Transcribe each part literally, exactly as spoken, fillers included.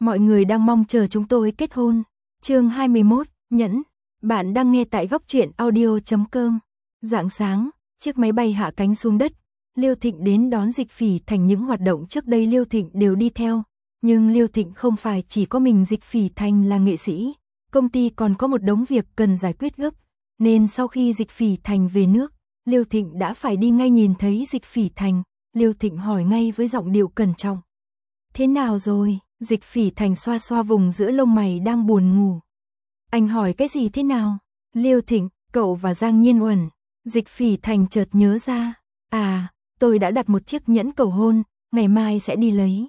Mọi người đang mong chờ chúng tôi kết hôn. Chương hai mươi mốt, nhẫn. Bạn đang nghe tại góc truyện audio chấm com. Rạng sáng, chiếc máy bay hạ cánh xuống đất. Liêu Thịnh đến đón Dịch Phỉ Thành. Những hoạt động trước đây Liêu Thịnh đều đi theo. Nhưng Liêu Thịnh không phải chỉ có mình Dịch Phỉ Thành là nghệ sĩ. Công ty còn có một đống việc cần giải quyết gấp. Nên sau khi Dịch Phỉ Thành về nước, Liêu Thịnh đã phải đi ngay. Nhìn thấy Dịch Phỉ Thành, Liêu Thịnh hỏi ngay với giọng điệu cẩn trọng. Thế nào rồi? Dịch Phỉ Thành xoa xoa vùng giữa lông mày đang buồn ngủ. Anh hỏi cái gì thế nào? Liêu Thịnh, cậu và Giang Nhiên Uẩn. Dịch Phỉ Thành chợt nhớ ra. À, tôi đã đặt một chiếc nhẫn cầu hôn, ngày mai sẽ đi lấy.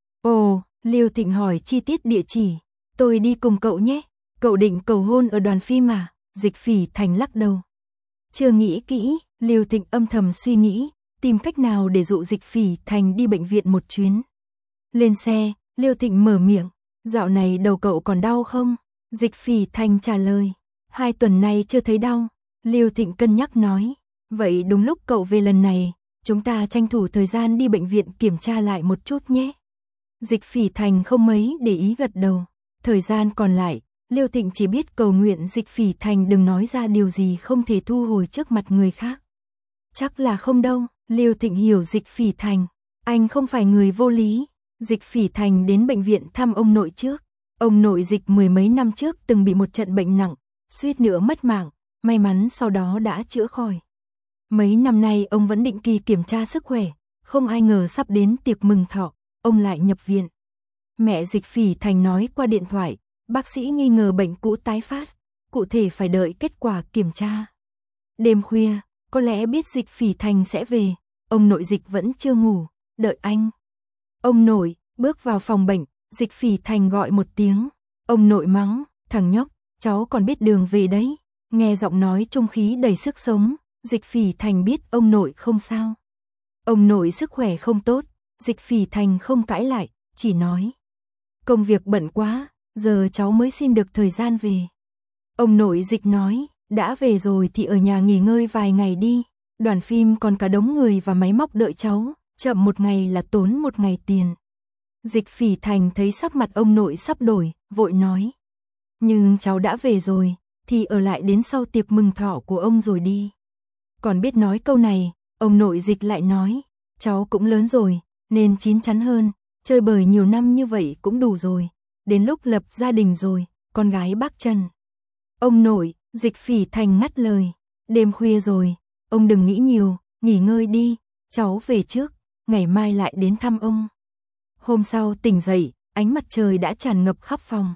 Ồ, Liêu Thịnh hỏi chi tiết địa chỉ. Tôi đi cùng cậu nhé. Cậu định cầu hôn ở đoàn phim à? Dịch Phỉ Thành lắc đầu. Chưa nghĩ kỹ, Liêu Thịnh âm thầm suy nghĩ, tìm cách nào để dụ Dịch Phỉ Thành đi bệnh viện một chuyến. Lên xe, Liêu Thịnh mở miệng. Dạo này đầu cậu còn đau không? Dịch Phỉ Thành trả lời. Hai tuần nay chưa thấy đau. Liêu Thịnh cân nhắc nói. Vậy đúng lúc cậu về lần này, chúng ta tranh thủ thời gian đi bệnh viện kiểm tra lại một chút nhé. Dịch Phỉ Thành không mấy để ý gật đầu. Thời gian còn lại, Liêu Thịnh chỉ biết cầu nguyện Dịch Phỉ Thành đừng nói ra điều gì không thể thu hồi trước mặt người khác. Chắc là không đâu. Liêu Thịnh hiểu Dịch Phỉ Thành. Anh không phải người vô lý. Dịch Phỉ Thành đến bệnh viện thăm ông nội trước. Ông nội Dịch mười mấy năm trước từng bị một trận bệnh nặng, suýt nữa mất mạng, may mắn sau đó đã chữa khỏi. Mấy năm nay ông vẫn định kỳ kiểm tra sức khỏe, không ai ngờ sắp đến tiệc mừng thọ, ông lại nhập viện. Mẹ Dịch Phỉ Thành nói qua điện thoại, bác sĩ nghi ngờ bệnh cũ tái phát, cụ thể phải đợi kết quả kiểm tra. Đêm khuya, có lẽ biết Dịch Phỉ Thành sẽ về, ông nội Dịch vẫn chưa ngủ, đợi anh. Ông nội, bước vào phòng bệnh, Dịch Phỉ Thành gọi một tiếng. Ông nội mắng, thằng nhóc, cháu còn biết đường về đấy. Nghe giọng nói trung khí đầy sức sống, Dịch Phỉ Thành biết ông nội không sao. Ông nội sức khỏe không tốt, Dịch Phỉ Thành không cãi lại, chỉ nói. Công việc bận quá, giờ cháu mới xin được thời gian về. Ông nội Dịch nói, đã về rồi thì ở nhà nghỉ ngơi vài ngày đi. Đoàn phim còn cả đống người và máy móc đợi cháu, chậm một ngày là tốn một ngày tiền. Dịch Phỉ Thành thấy sắc mặt ông nội sắp đổi, vội nói. Nhưng cháu đã về rồi, thì ở lại đến sau tiệc mừng thọ của ông rồi đi. Còn biết nói câu này, ông nội Dịch lại nói. Cháu cũng lớn rồi, nên chín chắn hơn, chơi bời nhiều năm như vậy cũng đủ rồi. Đến lúc lập gia đình rồi, con gái bác Trần. Ông nội, Dịch Phỉ Thành ngắt lời. Đêm khuya rồi, ông đừng nghĩ nhiều, nghỉ ngơi đi, cháu về trước, ngày mai lại đến thăm ông. Hôm sau tỉnh dậy, ánh mặt trời đã tràn ngập khắp phòng.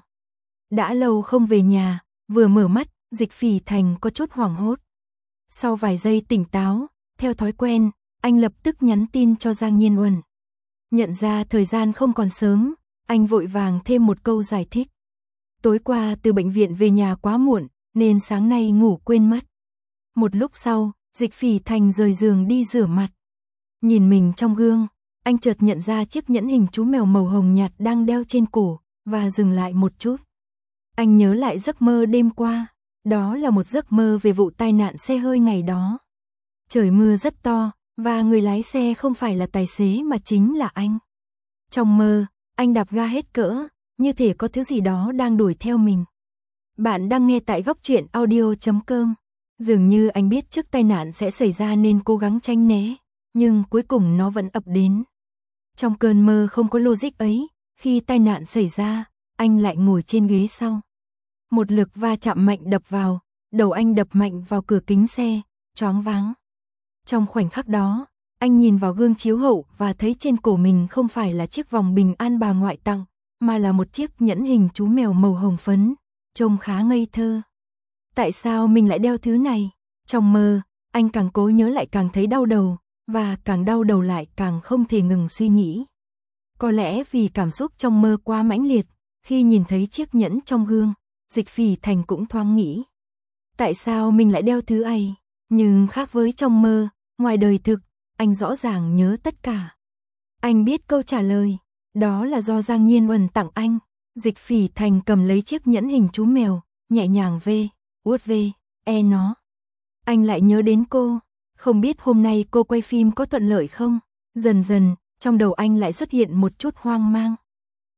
Đã lâu không về nhà, vừa mở mắt, Dịch Phỉ Thành có chút hoảng hốt. Sau vài giây tỉnh táo, theo thói quen, anh lập tức nhắn tin cho Giang Nhiên Uẩn. Nhận ra thời gian không còn sớm, anh vội vàng thêm một câu giải thích. Tối qua từ bệnh viện về nhà quá muộn, nên sáng nay ngủ quên mất. Một lúc sau, Dịch Phỉ Thành rời giường đi rửa mặt. Nhìn mình trong gương, anh chợt nhận ra chiếc nhẫn hình chú mèo màu hồng nhạt đang đeo trên cổ, và dừng lại một chút. Anh nhớ lại giấc mơ đêm qua, đó là một giấc mơ về vụ tai nạn xe hơi ngày đó. Trời mưa rất to, và người lái xe không phải là tài xế mà chính là anh. Trong mơ, anh đạp ga hết cỡ, như thể có thứ gì đó đang đuổi theo mình. Bạn đang nghe tại góc truyện audio chấm com. Dường như anh biết trước tai nạn sẽ xảy ra nên cố gắng tránh né, nhưng cuối cùng nó vẫn ập đến. Trong cơn mơ không có logic ấy, khi tai nạn xảy ra, anh lại ngồi trên ghế sau. Một lực va chạm mạnh đập vào, đầu anh đập mạnh vào cửa kính xe, choáng váng. Trong khoảnh khắc đó, anh nhìn vào gương chiếu hậu và thấy trên cổ mình không phải là chiếc vòng bình an bà ngoại tặng, mà là một chiếc nhẫn hình chú mèo màu hồng phấn, trông khá ngây thơ. Tại sao mình lại đeo thứ này? Trong mơ, anh càng cố nhớ lại càng thấy đau đầu, và càng đau đầu lại càng không thể ngừng suy nghĩ. Có lẽ vì cảm xúc trong mơ quá mãnh liệt, khi nhìn thấy chiếc nhẫn trong gương, Dịch Phỉ Thành cũng thoáng nghĩ. Tại sao mình lại đeo thứ ấy? Nhưng khác với trong mơ, ngoài đời thực, anh rõ ràng nhớ tất cả. Anh biết câu trả lời, đó là do Giang Nhiên Uẩn tặng anh. Dịch Phỉ Thành cầm lấy chiếc nhẫn hình chú mèo, nhẹ nhàng vê, vuốt ve, e nó. Anh lại nhớ đến cô, không biết hôm nay cô quay phim có thuận lợi không? Dần dần, trong đầu anh lại xuất hiện một chút hoang mang.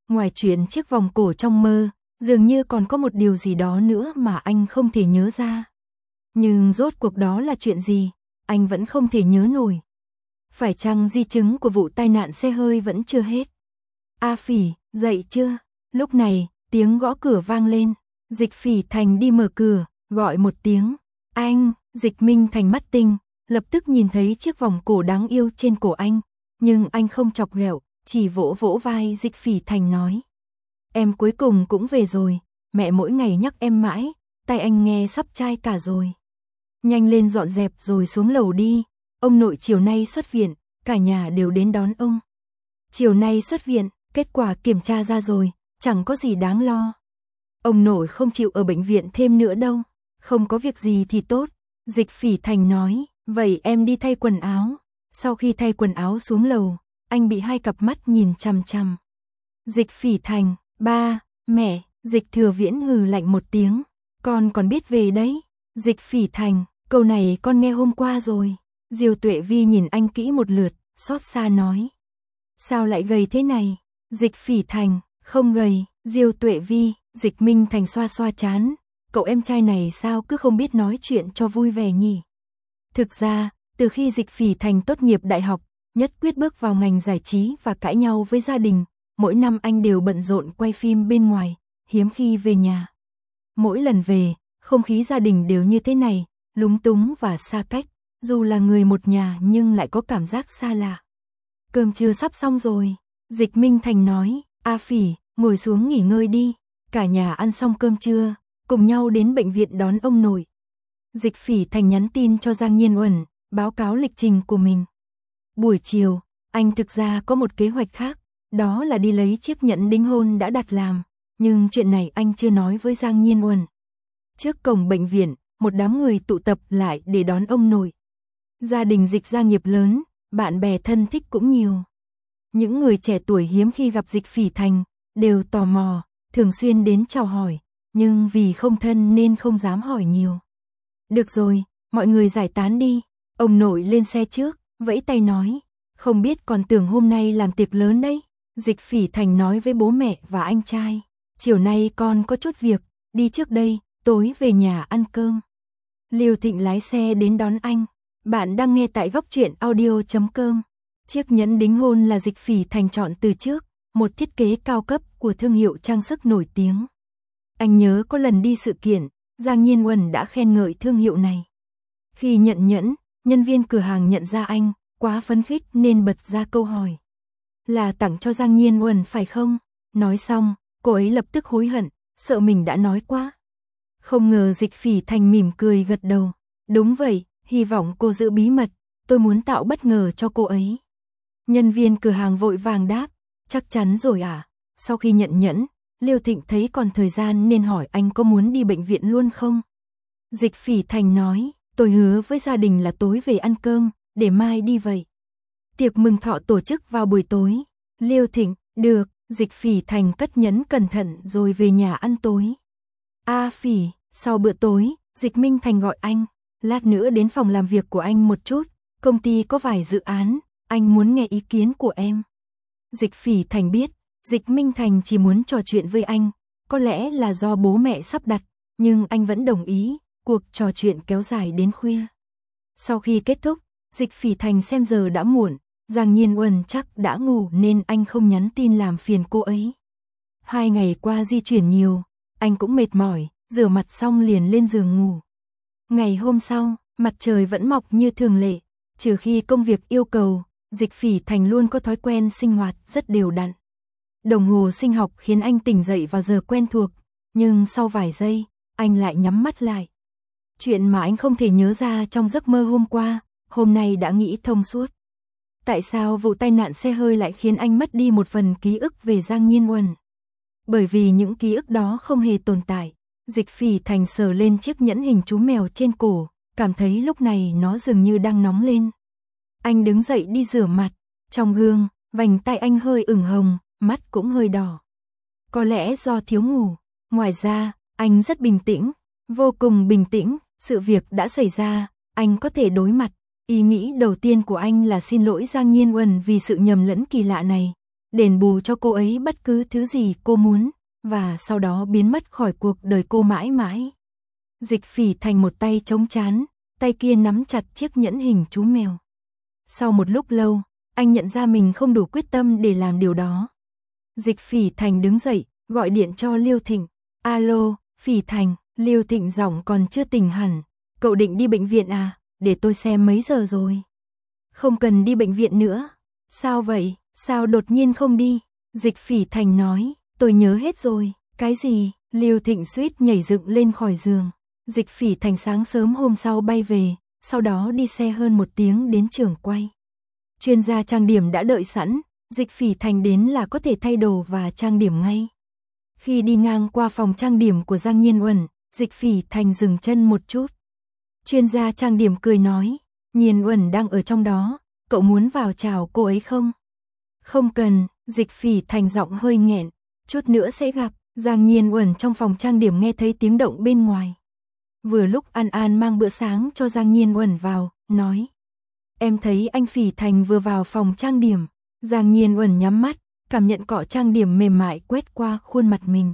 Ngoài chuyện chiếc vòng cổ trong mơ, dường như còn có một điều gì đó nữa mà anh không thể nhớ ra. Nhưng rốt cuộc đó là chuyện gì, anh vẫn không thể nhớ nổi. Phải chăng di chứng của vụ tai nạn xe hơi vẫn chưa hết? A Phỉ, dậy chưa? Lúc này, tiếng gõ cửa vang lên. Dịch Phỉ Thành đi mở cửa, gọi một tiếng. Anh, Dịch Minh Thành mắt tinh, lập tức nhìn thấy chiếc vòng cổ đáng yêu trên cổ anh. Nhưng anh không chọc ghẹo, chỉ vỗ vỗ vai Dịch Phỉ Thành nói. Em cuối cùng cũng về rồi, mẹ mỗi ngày nhắc em mãi, tay anh nghe sắp chai cả rồi. Nhanh lên dọn dẹp rồi xuống lầu đi, ông nội chiều nay xuất viện, cả nhà đều đến đón ông. Chiều nay xuất viện, kết quả kiểm tra ra rồi, chẳng có gì đáng lo. Ông nội không chịu ở bệnh viện thêm nữa đâu, không có việc gì thì tốt. Dịch Phỉ Thành nói, vậy em đi thay quần áo. Sau khi thay quần áo xuống lầu, anh bị hai cặp mắt nhìn chằm chằm. Dịch Phỉ Thành, ba, mẹ, Dịch Thừa Viễn hừ lạnh một tiếng, con còn biết về đấy. Dịch Phỉ Thành, câu này con nghe hôm qua rồi. Diêu Tuệ Vi nhìn anh kỹ một lượt, xót xa nói. Sao lại gầy thế này? Dịch Phỉ Thành, không gầy. Diêu Tuệ Vi, Dịch Minh Thành xoa xoa chán. Cậu em trai này sao cứ không biết nói chuyện cho vui vẻ nhỉ? Thực ra, từ khi Dịch Phỉ Thành tốt nghiệp đại học, nhất quyết bước vào ngành giải trí và cãi nhau với gia đình, mỗi năm anh đều bận rộn quay phim bên ngoài, hiếm khi về nhà. Mỗi lần về, không khí gia đình đều như thế này, lúng túng và xa cách, dù là người một nhà nhưng lại có cảm giác xa lạ. Cơm trưa sắp xong rồi, Dịch Minh Thành nói, A Phỉ, ngồi xuống nghỉ ngơi đi, cả nhà ăn xong cơm trưa, cùng nhau đến bệnh viện đón ông nội. Dịch Phỉ Thành nhắn tin cho Giang Nhiên Uẩn, báo cáo lịch trình của mình. Buổi chiều, anh thực ra có một kế hoạch khác, đó là đi lấy chiếc nhẫn đính hôn đã đặt làm, nhưng chuyện này anh chưa nói với Giang Nhiên Uẩn. Trước cổng bệnh viện, một đám người tụ tập lại để đón ông nội. Gia đình Dịch gia nghiệp lớn, bạn bè thân thích cũng nhiều. Những người trẻ tuổi hiếm khi gặp Dịch Phỉ Thành, đều tò mò, thường xuyên đến chào hỏi, nhưng vì không thân nên không dám hỏi nhiều. Được rồi, mọi người giải tán đi. Ông nội lên xe trước, vẫy tay nói, không biết còn tưởng hôm nay làm tiệc lớn đấy. Dịch Phỉ Thành nói với bố mẹ và anh trai, chiều nay con có chút việc, đi trước đây, tối về nhà ăn cơm. Lưu Thịnh lái xe đến đón anh. Bạn đang nghe tại góc truyện audio chấm com. Chiếc nhẫn đính hôn là Dịch Phỉ Thành chọn từ trước, một thiết kế cao cấp của thương hiệu trang sức nổi tiếng. Anh nhớ có lần đi sự kiện, Giang Nhiên Uẩn đã khen ngợi thương hiệu này. Khi nhận nhẫn, nhân viên cửa hàng nhận ra anh, quá phấn khích nên bật ra câu hỏi. Là tặng cho Giang Nhiên Uẩn phải không? Nói xong, cô ấy lập tức hối hận, sợ mình đã nói quá. Không ngờ Dịch Phỉ Thành mỉm cười gật đầu. Đúng vậy, hy vọng cô giữ bí mật, tôi muốn tạo bất ngờ cho cô ấy. Nhân viên cửa hàng vội vàng đáp, chắc chắn rồi à? Sau khi nhận nhẫn, Liêu Thịnh thấy còn thời gian nên hỏi anh có muốn đi bệnh viện luôn không? Dịch Phỉ Thành nói, tôi hứa với gia đình là tối về ăn cơm, để mai đi vậy. Tiệc mừng thọ tổ chức vào buổi tối. Liêu Thịnh, được. Dịch Phỉ Thành cất nhẫn cẩn thận rồi về nhà ăn tối. A Phỉ, sau bữa tối, Dịch Minh Thành gọi anh, lát nữa đến phòng làm việc của anh một chút, công ty có vài dự án, anh muốn nghe ý kiến của em. Dịch Phỉ Thành biết, Dịch Minh Thành chỉ muốn trò chuyện với anh, có lẽ là do bố mẹ sắp đặt, nhưng anh vẫn đồng ý, cuộc trò chuyện kéo dài đến khuya. Sau khi kết thúc, Dịch Phỉ Thành xem giờ đã muộn, Giang Nhiên Uẩn chắc đã ngủ nên anh không nhắn tin làm phiền cô ấy. Hai ngày qua di chuyển nhiều, anh cũng mệt mỏi, rửa mặt xong liền lên giường ngủ. Ngày hôm sau, mặt trời vẫn mọc như thường lệ, trừ khi công việc yêu cầu, Dịch Phỉ Thành luôn có thói quen sinh hoạt rất đều đặn. Đồng hồ sinh học khiến anh tỉnh dậy vào giờ quen thuộc, nhưng sau vài giây, anh lại nhắm mắt lại. Chuyện mà anh không thể nhớ ra trong giấc mơ hôm qua, hôm nay đã nghĩ thông suốt. Tại sao vụ tai nạn xe hơi lại khiến anh mất đi một phần ký ức về Giang Nhiên Uẩn? Bởi vì những ký ức đó không hề tồn tại. Dịch Phỉ Thành sờ lên chiếc nhẫn hình chú mèo trên cổ, cảm thấy lúc này nó dường như đang nóng lên. Anh đứng dậy đi rửa mặt, trong gương, vành tai anh hơi ửng hồng, mắt cũng hơi đỏ. Có lẽ do thiếu ngủ. Ngoài ra, anh rất bình tĩnh, vô cùng bình tĩnh, sự việc đã xảy ra, anh có thể đối mặt. Ý nghĩ đầu tiên của anh là xin lỗi Giang Nhiên Uẩn vì sự nhầm lẫn kỳ lạ này, đền bù cho cô ấy bất cứ thứ gì cô muốn, và sau đó biến mất khỏi cuộc đời cô mãi mãi. Dịch Phỉ Thành một tay chống trán, tay kia nắm chặt chiếc nhẫn hình chú mèo. Sau một lúc lâu, anh nhận ra mình không đủ quyết tâm để làm điều đó. Dịch Phỉ Thành đứng dậy, gọi điện cho Liêu Thịnh. Alo, Phỉ Thành, Liêu Thịnh giọng còn chưa tỉnh hẳn. Cậu định đi bệnh viện à? Để tôi xem mấy giờ rồi. Không cần đi bệnh viện nữa. Sao vậy? Sao đột nhiên không đi? Dịch Phỉ Thành nói, tôi nhớ hết rồi. Cái gì? Liêu Thịnh suýt nhảy dựng lên khỏi giường. Dịch Phỉ Thành sáng sớm hôm sau bay về, sau đó đi xe hơn một tiếng đến trường quay. Chuyên gia trang điểm đã đợi sẵn, Dịch Phỉ Thành đến là có thể thay đồ và trang điểm ngay. Khi đi ngang qua phòng trang điểm của Giang Nhiên Uẩn, Dịch Phỉ Thành dừng chân một chút. Chuyên gia trang điểm cười nói, Nhiên Uẩn đang ở trong đó, cậu muốn vào chào cô ấy không? Không cần, Dịch Phỉ Thành giọng hơi nghẹn, chút nữa sẽ gặp. Giang Nhiên Uẩn trong phòng trang điểm nghe thấy tiếng động bên ngoài. Vừa lúc An An mang bữa sáng cho Giang Nhiên Uẩn vào, nói, em thấy anh Phỉ Thành vừa vào phòng trang điểm. Giang Nhiên Uẩn nhắm mắt, cảm nhận cọ trang điểm mềm mại quét qua khuôn mặt mình.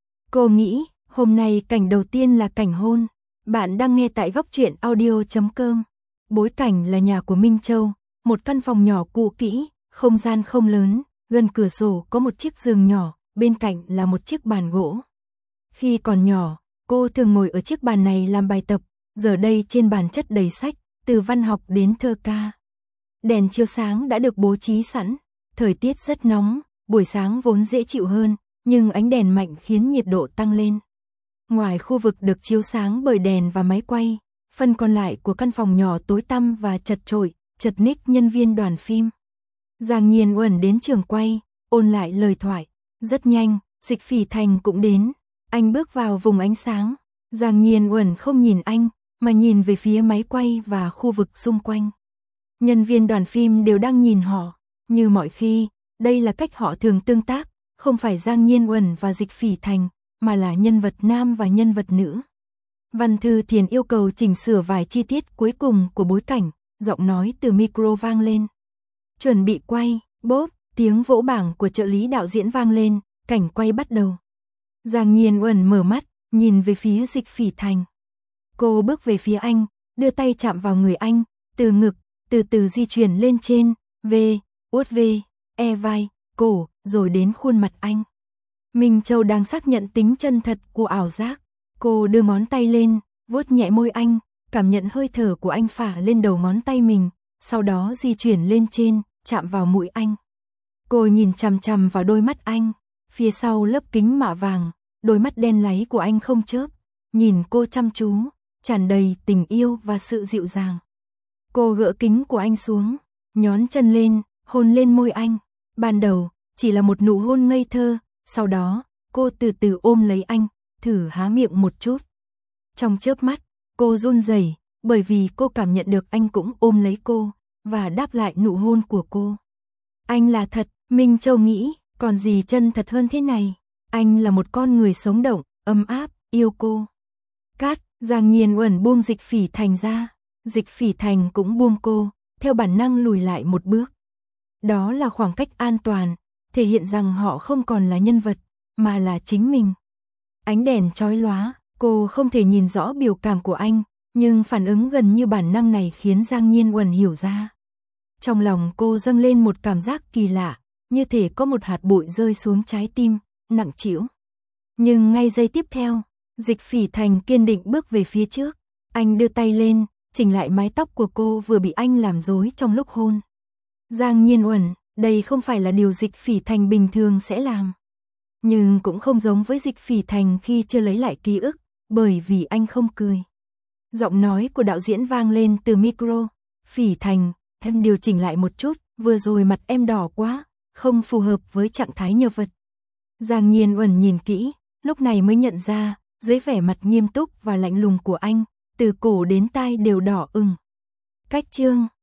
Cô nghĩ, hôm nay cảnh đầu tiên là cảnh hôn. Bạn đang nghe tại góc truyện audio chấm com. Bối cảnh là nhà của Minh Châu, một căn phòng nhỏ cũ kỹ, không gian không lớn, gần cửa sổ có một chiếc giường nhỏ, bên cạnh là một chiếc bàn gỗ. Khi còn nhỏ, cô thường ngồi ở chiếc bàn này làm bài tập, giờ đây trên bàn chất đầy sách, từ văn học đến thơ ca. Đèn chiếu sáng đã được bố trí sẵn, thời tiết rất nóng, buổi sáng vốn dễ chịu hơn, nhưng ánh đèn mạnh khiến nhiệt độ tăng lên. Ngoài khu vực được chiếu sáng bởi đèn và máy quay, phần còn lại của căn phòng nhỏ tối tăm và chật chội, chật ních nhân viên đoàn phim. Giang Nhiên Uẩn đến trường quay, ôn lại lời thoại. Rất nhanh, Dịch Phỉ Thành cũng đến. Anh bước vào vùng ánh sáng. Giang Nhiên Uẩn không nhìn anh, mà nhìn về phía máy quay và khu vực xung quanh. Nhân viên đoàn phim đều đang nhìn họ. Như mọi khi, đây là cách họ thường tương tác, không phải Giang Nhiên Uẩn và Dịch Phỉ Thành, mà là nhân vật nam và nhân vật nữ. Văn Thư Thiền yêu cầu chỉnh sửa vài chi tiết cuối cùng của bối cảnh, giọng nói từ micro vang lên. Chuẩn bị quay, bốp, tiếng vỗ bảng của trợ lý đạo diễn vang lên, cảnh quay bắt đầu. Giang Nhiên Uẩn mở mắt, nhìn về phía Dịch Phỉ Thành. Cô bước về phía anh, đưa tay chạm vào người anh, từ ngực, từ từ di chuyển lên trên, về, uốt về, e vai, cổ, rồi đến khuôn mặt anh. Minh Châu đang xác nhận tính chân thật của ảo giác. Cô đưa ngón tay lên, vuốt nhẹ môi anh, cảm nhận hơi thở của anh phả lên đầu ngón tay mình, sau đó di chuyển lên trên, chạm vào mũi anh. Cô nhìn chằm chằm vào đôi mắt anh, phía sau lớp kính mạ vàng, đôi mắt đen láy của anh không chớp, nhìn cô chăm chú, tràn đầy tình yêu và sự dịu dàng. Cô gỡ kính của anh xuống, nhón chân lên, hôn lên môi anh. Ban đầu, chỉ là một nụ hôn ngây thơ, sau đó, cô từ từ ôm lấy anh, thử há miệng một chút. Trong chớp mắt, cô run rẩy, bởi vì cô cảm nhận được anh cũng ôm lấy cô, và đáp lại nụ hôn của cô. Anh là thật, Minh Châu nghĩ, còn gì chân thật hơn thế này. Anh là một con người sống động, ấm áp, yêu cô. Cát, Giang Nhiên Uẩn buông Dịch Phỉ Thành ra. Dịch Phỉ Thành cũng buông cô, theo bản năng lùi lại một bước. Đó là khoảng cách an toàn, thể hiện rằng họ không còn là nhân vật, mà là chính mình. Ánh đèn chói lóa, cô không thể nhìn rõ biểu cảm của anh, nhưng phản ứng gần như bản năng này khiến Giang Nhiên Uẩn hiểu ra. Trong lòng cô dâng lên một cảm giác kỳ lạ, như thể có một hạt bụi rơi xuống trái tim, nặng trĩu. Nhưng ngay giây tiếp theo, Dịch Phỉ Thành kiên định bước về phía trước. Anh đưa tay lên, chỉnh lại mái tóc của cô vừa bị anh làm rối trong lúc hôn. Giang Nhiên Uẩn, đây không phải là điều Dịch Phỉ Thành bình thường sẽ làm. Nhưng cũng không giống với Dịch Phỉ Thành khi chưa lấy lại ký ức, bởi vì anh không cười. Giọng nói của đạo diễn vang lên từ micro. Phỉ Thành, em điều chỉnh lại một chút, vừa rồi mặt em đỏ quá, không phù hợp với trạng thái nhân vật. Giang Nhiên Uẩn nhìn kỹ, lúc này mới nhận ra, dưới vẻ mặt nghiêm túc và lạnh lùng của anh, từ cổ đến tai đều đỏ ửng. Cách chương